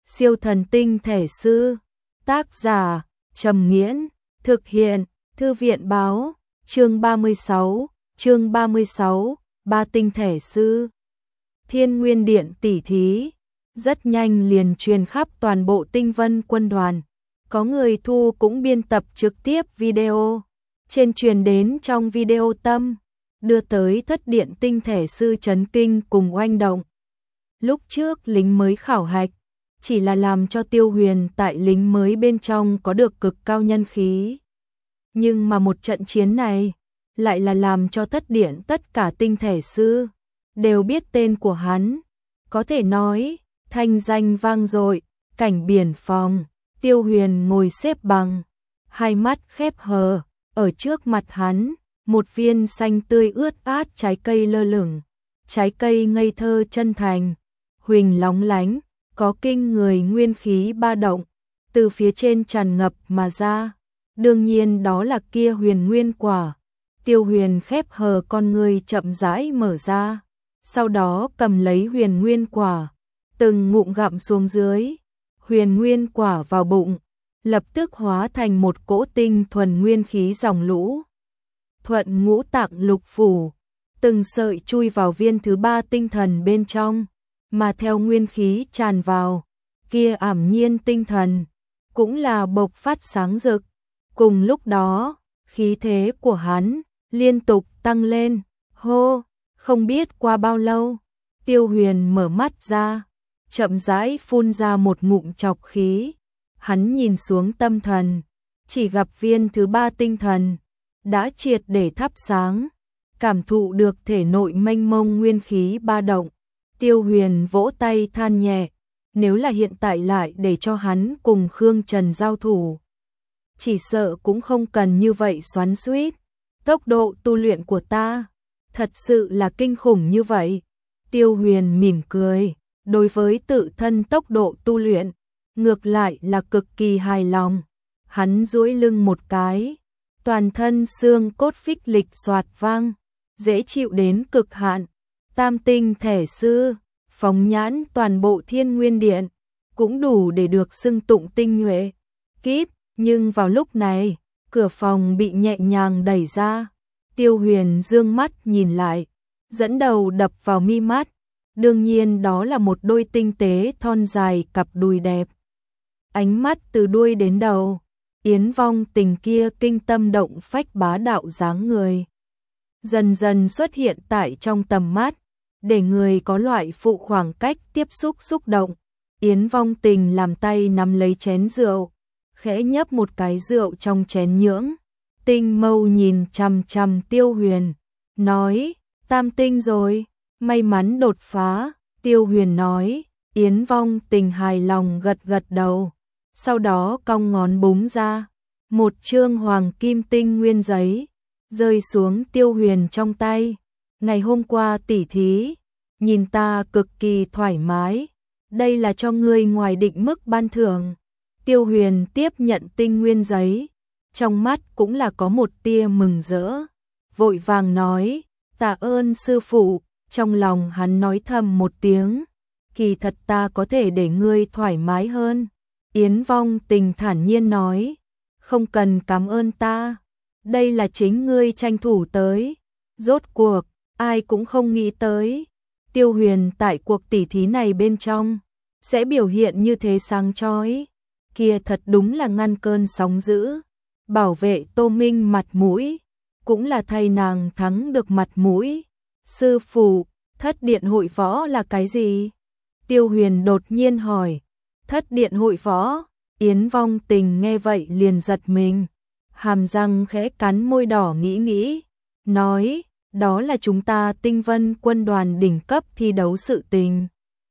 Siêu thần tinh thể sư. Tác giả Trầm Nghiễn. Thực hiện Thư viện báo. Chương 36. Ba tinh thể sư. Thiên Nguyên Điện tỉ thí rất nhanh liền truyền khắp toàn bộ Tinh Vân quân đoàn. Có người thu cũng biên tập trực tiếp video trên truyền đến trong video tâm, đưa tới thất điện tinh thể sư chấn kinh cùng oanh động. Lúc trước lính mới khảo hạch chỉ là làm cho Tiêu Huyền tại lính mới bên trong có được cực cao nhân khí. Nhưng mà một trận chiến này lại là làm cho thất điện tất cả tinh thể sư đều biết tên của hắn. Có thể nói thanh danh vang dội. Cảnh biển phòng, Tiêu Huyền ngồi xếp bằng, hai mắt khép hờ, ở trước mặt hắn, một viên xanh tươi ướt át trái cây lơ lửng. Trái cây ngây thơ chân thành, huỳnh lóng lánh, có kinh người nguyên khí ba động, từ phía trên tràn ngập mà ra. Đương nhiên đó là kia huyền nguyên quả. Tiêu Huyền khép hờ con người chậm rãi mở ra, sau đó cầm lấy huyền nguyên quả, từng ngụm gặm xuống dưới. Huyền nguyên quả vào bụng, lập tức hóa thành một cỗ tinh thuần nguyên khí dòng lũ. Thuận ngũ tạng lục phủ, từng sợi chui vào viên thứ ba tinh thần bên trong, mà theo nguyên khí tràn vào, kia ảm nhiên tinh thần cũng là bộc phát sáng rực. Cùng lúc đó, khí thế của hắn liên tục tăng lên. Hô, không biết qua bao lâu, Tiêu Huyền mở mắt ra, chậm rãi phun ra một ngụm trọc khí. Hắn nhìn xuống tâm thần, chỉ gặp viên thứ ba tinh thần đã triệt để thắp sáng, cảm thụ được thể nội mênh mông nguyên khí ba động. Tiêu Huyền vỗ tay than nhẹ, nếu là hiện tại lại để cho hắn cùng Khương Trần giao thủ, chỉ sợ cũng không cần như vậy xoắn xuýt. Tốc độ tu luyện của ta thật sự là kinh khủng như vậy. Tiêu Huyền mỉm cười, đối với tự thân tốc độ tu luyện, ngược lại là cực kỳ hài lòng. Hắn duỗi lưng một cái, toàn thân xương cốt phích lịch xoạt vang, dễ chịu đến cực hạn. Tam tinh thể sư, phóng nhãn toàn bộ Thiên Nguyên Điện, cũng đủ để được xưng tụng tinh nhuệ. Kíp, nhưng vào lúc này, cửa phòng bị nhẹ nhàng đẩy ra. Tiêu Huyền dương mắt nhìn lại, dẫn đầu đập vào mi mắt. Đương nhiên đó là một đôi tinh tế thon dài cặp đùi đẹp. Ánh mắt từ đuôi đến đầu, Yến Vong Tình kia kinh tâm động phách bá đạo dáng người dần dần xuất hiện tại trong tầm mắt, để người có loại phụ khoảng cách tiếp xúc xúc động. Yến Vong Tình làm tay nắm lấy chén rượu, khẽ nhấp một cái rượu trong chén nhưỡng, tinh mâu nhìn chằm chằm Tiêu Huyền, nói, tam tinh rồi, may mắn đột phá. Tiêu Huyền nói. Yến Vong Tình hài lòng gật gật đầu, sau đó cong ngón búng ra, một chương hoàng kim tinh nguyên giấy rơi xuống Tiêu Huyền trong tay. Ngày hôm qua tỉ thí, nhìn ta cực kỳ thoải mái, đây là cho ngươi ngoài định mức ban thưởng. Tiêu Huyền tiếp nhận tinh nguyên giấy, trong mắt cũng là có một tia mừng rỡ, vội vàng nói, tạ ơn sư phụ. Trong lòng hắn nói thầm một tiếng, kỳ thật ta có thể để ngươi thoải mái hơn. Yến Vong Tình thản nhiên nói, không cần cảm ơn ta, đây là chính ngươi tranh thủ tới. Rốt cuộc, ai cũng không nghĩ tới, Tiêu Huyền tại cuộc tỉ thí này bên trong sẽ biểu hiện như thế sáng chói. Kia thật đúng là ngăn cơn sóng dữ, bảo vệ Tô Minh mặt mũi, cũng là thay nàng thắng được mặt mũi. Sư phụ, thất điện hội võ là cái gì? Tiêu Huyền đột nhiên hỏi. Thất điện hội võ? Yến Vong Tình nghe vậy liền giật mình, hàm răng khẽ cắn môi đỏ nghĩ, nói, đó là chúng ta Tinh Vân quân đoàn đỉnh cấp thi đấu sự tình.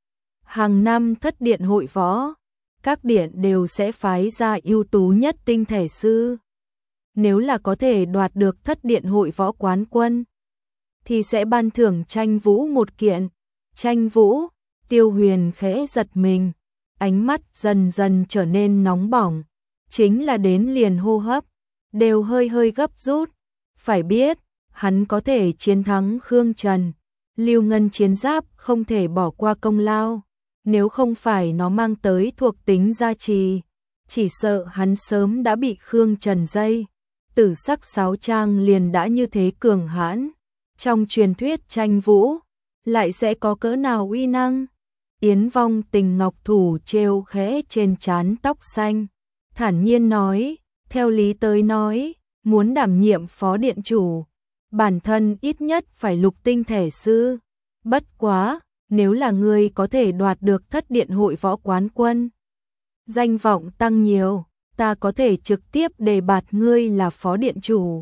Hàng năm thất điện hội võ, các điện đều sẽ phái ra ưu tú nhất tinh thể sư. Nếu là có thể đoạt được thất điện hội võ quán quân, thì sẽ ban thưởng tranh vũ một kiện. Tranh vũ? Tiêu Huyền khẽ giật mình, ánh mắt dần dần trở nên nóng bỏng, chính là đến liền hô hấp đều hơi gấp rút. Phải biết, hắn có thể chiến thắng Khương Trần, Lưu Ngân chiến giáp không thể bỏ qua công lao. nếu không phải nó mang tới thuộc tính gia trì, chỉ sợ hắn sớm đã bị Khương Trần dây. Tử sắc sáo trang liền đã như thế cường hãn, trong truyền thuyết tranh vũ, lại sẽ có cỡ nào uy năng. Yến Vong Tình ngọc thủ treo khẽ trên trán tóc xanh, thản nhiên nói, theo lý tới nói, muốn đảm nhiệm phó điện chủ, bản thân ít nhất phải lục tinh thể sư. Bất quá, nếu là ngươi có thể đoạt được thất điện hội võ quán quân, danh vọng tăng nhiều, ta có thể trực tiếp đề bạt ngươi là phó điện chủ.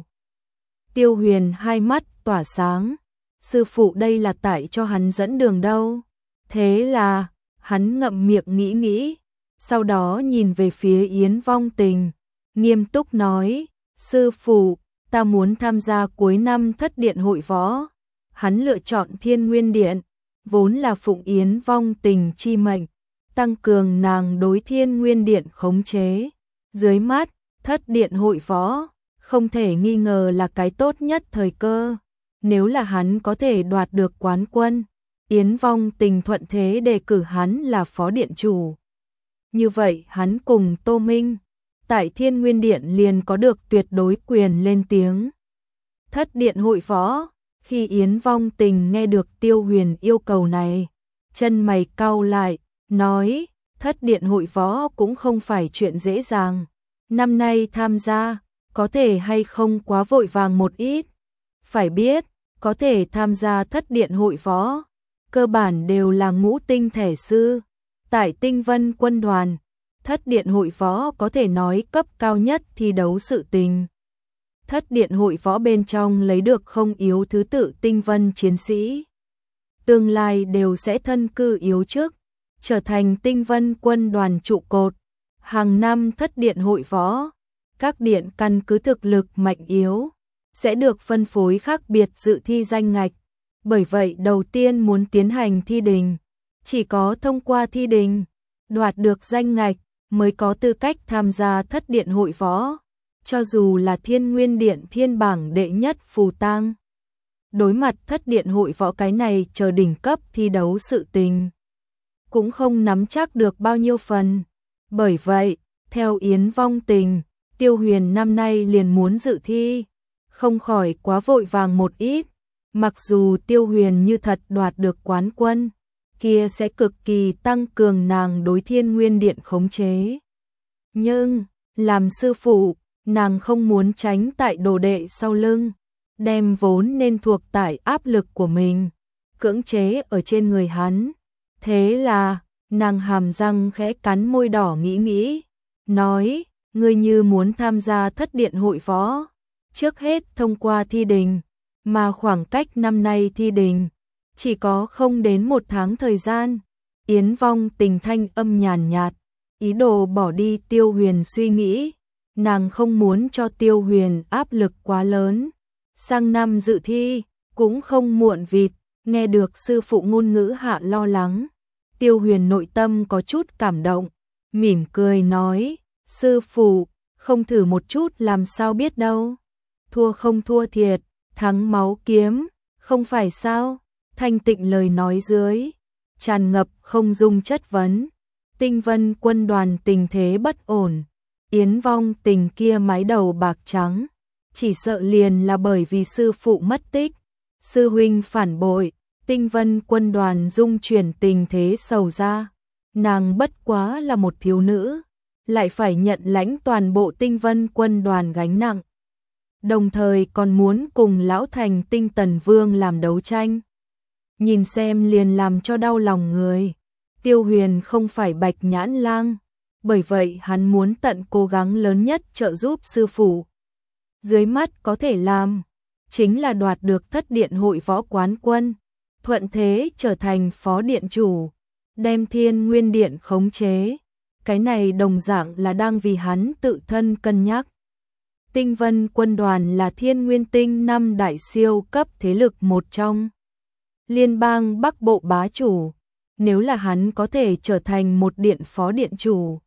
Tiêu Huyền hai mắt tỏa sáng, sư phụ đây là tại cho hắn dẫn đường đâu. Thế là, hắn ngậm miệng nghĩ, sau đó nhìn về phía Yến Vong Tình, nghiêm túc nói, sư phụ, ta muốn tham gia cuối năm thất điện hội võ. Hắn lựa chọn Thiên Nguyên Điện, vốn là phụng Yến Vong Tình chi mệnh, tăng cường nàng đối Thiên Nguyên Điện khống chế. Dưới mắt, thất điện hội võ, không thể nghi ngờ là cái tốt nhất thời cơ. Nếu là hắn có thể đoạt được quán quân, Yến Vong Tình thuận thế đề cử hắn là phó điện chủ. Như vậy hắn cùng Tô Minh, tại Thiên Nguyên Điện liền có được tuyệt đối quyền lên tiếng. Thất điện hội võ, khi Yến Vong Tình nghe được Tiêu Huyền yêu cầu này, chân mày cau lại, nói, thất điện hội võ cũng không phải chuyện dễ dàng. Năm nay tham gia, có thể hay không quá vội vàng một ít. Phải biết, có thể tham gia thất điện hội võ, cơ bản đều là ngũ tinh thể sư. Tại Tinh Vân quân đoàn, thất điện hội võ có thể nói cấp cao nhất thi đấu sự tình. Thất điện hội võ bên trong lấy được không yếu thứ tự tinh vân chiến sĩ, tương lai đều sẽ thân cư yếu chức, trở thành Tinh Vân quân đoàn trụ cột. Hàng năm thất điện hội võ, các điện căn cứ thực lực mạnh yếu, sẽ được phân phối khác biệt dự thi danh ngạch. Bởi vậy đầu tiên muốn tiến hành thi đình, chỉ có thông qua thi đình, đoạt được danh ngạch, mới có tư cách tham gia thất điện hội võ. Cho dù là Thiên Nguyên Điện thiên bảng đệ nhất phù tang, đối mặt thất điện hội võ cái này chờ đỉnh cấp thi đấu sự tình, cũng không nắm chắc được bao nhiêu phần. Bởi vậy, theo Yến Vong Tình, Tiêu Huyền năm nay liền muốn dự thi, không khỏi quá vội vàng một ít. Mặc dù Tiêu Huyền như thật đoạt được quán quân, kia sẽ cực kỳ tăng cường nàng đối Thiên Nguyên Điện khống chế. Nhưng, làm sư phụ, nàng không muốn tránh tại đồ đệ sau lưng, đem vốn nên thuộc tại áp lực của mình, cưỡng chế ở trên người hắn. Thế là, nàng hàm răng khẽ cắn môi đỏ nghĩ, nói, ngươi như muốn tham gia thất điện hội võ, trước hết thông qua thi đình, mà khoảng cách năm nay thi đình, chỉ có không đến 1 tháng thời gian. Yến Vong Tình thanh âm nhàn nhạt, ý đồ bỏ đi Tiêu Huyền suy nghĩ, nàng không muốn cho Tiêu Huyền áp lực quá lớn. Sang năm dự thi, cũng không muộn vịt. Nghe được sư phụ ngôn ngữ hạ lo lắng, Tiêu Huyền nội tâm có chút cảm động, mỉm cười nói, sư phụ, không thử một chút làm sao biết đâu. Thua không thua thiệt, thắng máu kiếm, không phải sao? Thanh tịnh lời nói dưới, tràn ngập không dung chất vấn. Tinh Vân quân đoàn tình thế bất ổn, Yến Vong Tình kia mái đầu bạc trắng, chỉ sợ liền là bởi vì sư phụ mất tích, sư huynh phản bội, Tinh Vân quân đoàn dung chuyển tình thế sầu ra. Nàng bất quá là một thiếu nữ, lại phải nhận lãnh toàn bộ Tinh Vân quân đoàn gánh nặng, đồng thời còn muốn cùng lão thành Tinh Tần Vương làm đấu tranh. Nhìn xem liền làm cho đau lòng người. Tiêu Huyền không phải Bạch Nhãn Lang, bởi vậy hắn muốn tận cố gắng lớn nhất trợ giúp sư phụ. Dưới mắt có thể làm, chính là đoạt được thất điện hội võ quán quân, thuận thế trở thành phó điện chủ, đem Thiên Nguyên Điện khống chế. Cái này đồng dạng là đang vì hắn tự thân cân nhắc. Tinh Vân quân đoàn là Thiên Nguyên Tinh 5 đại siêu cấp thế lực một trong. Liên bang Bắc Bộ bá chủ, nếu là hắn có thể trở thành một điện phó điện chủ,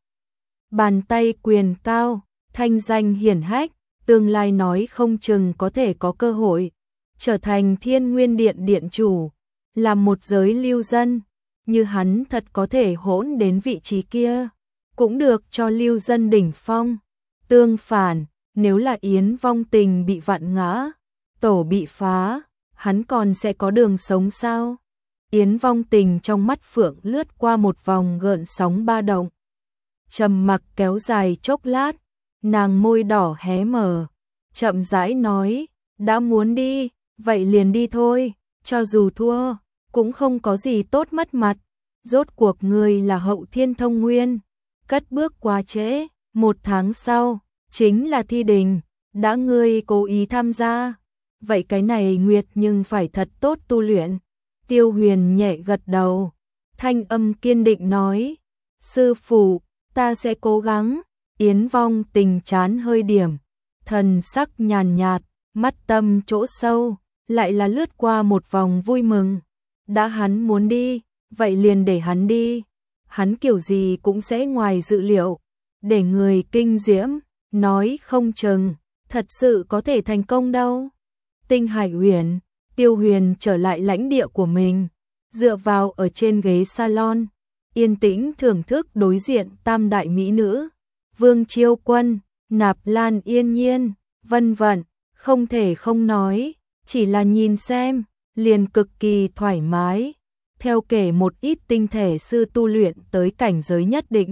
bàn tay quyền cao, thanh danh hiển hách, tương lai nói không chừng có thể có cơ hội trở thành Thiên Nguyên Điện điện chủ, làm một giới lưu dân. như hắn thật có thể hỗn đến vị trí kia, cũng được cho lưu dân đỉnh phong. Tương phản, nếu là Yến Vong Tình bị vặn ngã, tổ bị phá, hắn còn sẽ có đường sống sao? Yến Vong Tình trong mắt phượng lướt qua một vòng gợn sóng ba động. Trầm mặc kéo dài chốc lát, nàng môi đỏ hé mở, chậm rãi nói, đã muốn đi, vậy liền đi thôi, cho dù thua, cũng không có gì tốt mất mặt, rốt cuộc người là Hậu Thiên Thông Nguyên, cất bước quá trễ, 1 tháng sau, chính là thi đình, đã ngươi cố ý tham gia, vậy cái này Nguyệt nhưng phải thật tốt tu luyện. Tiêu Huyền nhẹ gật đầu, thanh âm kiên định nói, sư phụ, ta sẽ cố gắng. Yến Vong Tình chán hơi điểm, thần sắc nhàn nhạt, mắt tâm chỗ sâu, lại là lướt qua một vòng vui mừng. Đã hắn muốn đi, vậy liền để hắn đi. Hắn kiểu gì cũng sẽ ngoài dự liệu, để người kinh diễm, nói không chừng, thật sự có thể thành công đâu. Tinh Hải Huyền, Tiêu Huyền trở lại lãnh địa của mình, dựa vào ở trên ghế salon, yên tĩnh thưởng thức đối diện tam đại mỹ nữ, Vương Chiêu Quân, Nạp Lan Yên Nhiên, vân vân, không thể không nói, chỉ là nhìn xem, liền cực kỳ thoải mái. Theo kể một ít tinh thể sư tu luyện tới cảnh giới nhất định,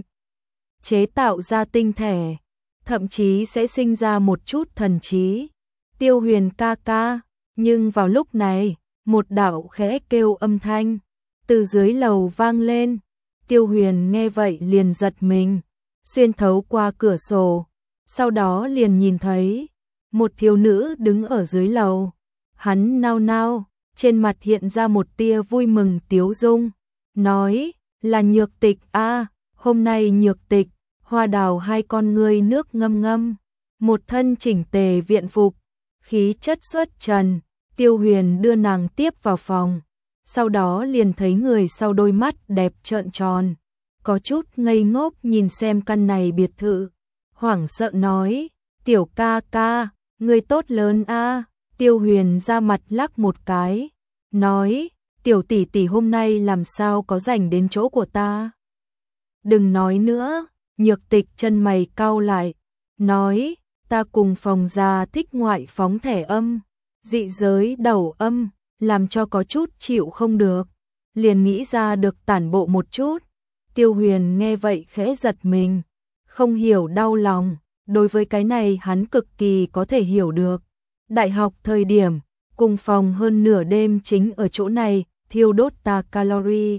chế tạo ra tinh thể, thậm chí sẽ sinh ra một chút thần trí. Tiêu Huyền ca ca, nhưng vào lúc này, một đạo khẽ kêu âm thanh từ dưới lầu vang lên. Tiêu Huyền nghe vậy liền giật mình, xuyên thấu qua cửa sổ, sau đó liền nhìn thấy một thiếu nữ đứng ở dưới lầu. Hắn nao nao, trên mặt hiện ra một tia vui mừng tiếu dung, nói, là Nhược Tịch a, hôm nay Nhược Tịch, Hoa Đào hai con ngươi nước ngâm ngâm, một thân chỉnh tề viện phục, khí chất xuất trần. Tiêu Huyền đưa nàng tiếp vào phòng, sau đó liền thấy người sau đôi mắt đẹp trợn tròn, có chút ngây ngốc nhìn xem căn này biệt thự, hoảng sợ nói, tiểu ca ca, người tốt lớn a. Tiêu Huyền ra mặt lắc một cái, nói, tiểu tỷ tỷ hôm nay làm sao có rảnh đến chỗ của ta. Đừng nói nữa. Nhược Tịch chân mày cau lại, nói, ta cùng phòng gia thích ngoại phóng thẻ âm, dị giới đầu âm, làm cho có chút chịu không được, liền nghĩ ra được tản bộ một chút. Tiêu Huyền nghe vậy khẽ giật mình, không hiểu đau lòng, đối với cái này hắn cực kỳ có thể hiểu được. Đại học thời điểm, cùng phòng hơn nửa đêm chính ở chỗ này, thiêu đốt ta calorie.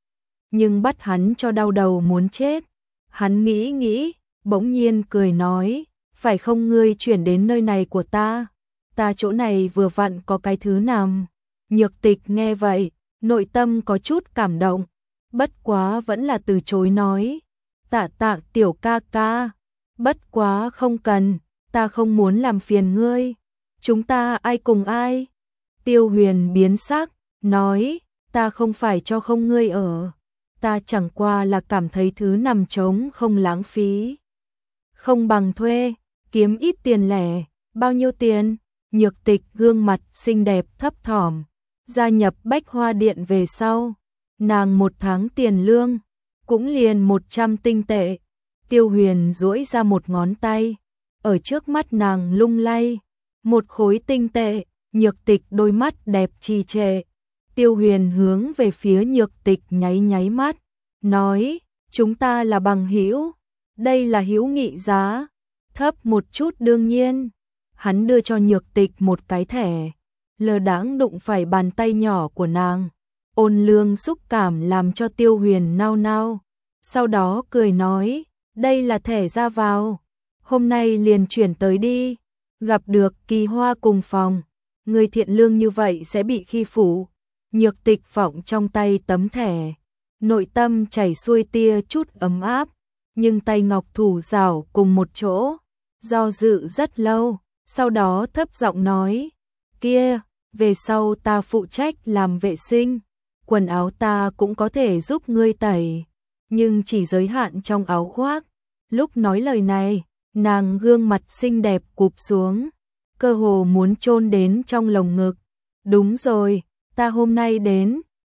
Nhưng bắt hắn cho đau đầu muốn chết. Hắn nghĩ nghĩ, bỗng nhiên cười nói, phải không ngươi chuyển đến nơi này của ta chỗ này vừa vặn có cái thứ nằm. Nhược Tịch nghe vậy, nội tâm có chút cảm động, bất quá vẫn là từ chối nói, tạ tiểu ca ca, bất quá không cần, ta không muốn làm phiền ngươi, chúng ta ai cùng ai. Tiêu Huyền biến sắc, nói, ta không phải cho không ngươi ở, ta chẳng qua là cảm thấy thứ nằm trống không lãng phí, không bằng thuê, kiếm ít tiền lẻ. Bao nhiêu tiền? Nhược Tịch gương mặt xinh đẹp thấp thỏm, gia nhập Bách Hoa Điện về sau, nàng 1 tháng tiền lương cũng liền 100 tinh tệ. Tiêu Huyền duỗi ra một ngón tay, ở trước mắt nàng lung lay, 1 khối tinh tệ. Nhược Tịch đôi mắt đẹp trì trệ. Tiêu Huyền hướng về phía Nhược Tịch nháy nháy mắt, nói, chúng ta là bằng hữu, đây là hữu nghị giá, thấp một chút đương nhiên. Hắn đưa cho Nhược Tịch một cái thẻ, lơ đãng đụng phải bàn tay nhỏ của nàng, ôn lương xúc cảm làm cho Tiêu Huyền nao nao, sau đó cười nói, đây là thẻ ra vào, hôm nay liền chuyển tới đi, gặp được Kỳ Hoa cùng phòng, người thiện lương như vậy sẽ bị khi phụ. Nhược Tịch phỏng trong tay tấm thẻ, nội tâm chảy xuôi tia chút ấm áp, nhưng tay ngọc thủ rảo cùng một chỗ, do dự rất lâu, sau đó thấp giọng nói, kia, về sau ta phụ trách làm vệ sinh, quần áo ta cũng có thể giúp ngươi tẩy, nhưng chỉ giới hạn trong áo khoác. Lúc nói lời này, nàng gương mặt xinh đẹp cụp xuống, cơ hồ muốn chôn đến trong lồng ngực. Đúng rồi, ta hôm nay đến,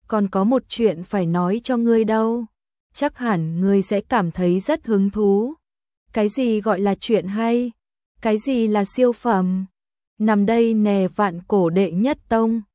còn có một chuyện phải nói cho ngươi đâu. Chắc hẳn ngươi sẽ cảm thấy rất hứng thú. Cái gì gọi là chuyện hay? Cái gì là siêu phẩm? Nằm đây nè, Vạn Cổ đệ nhất tông.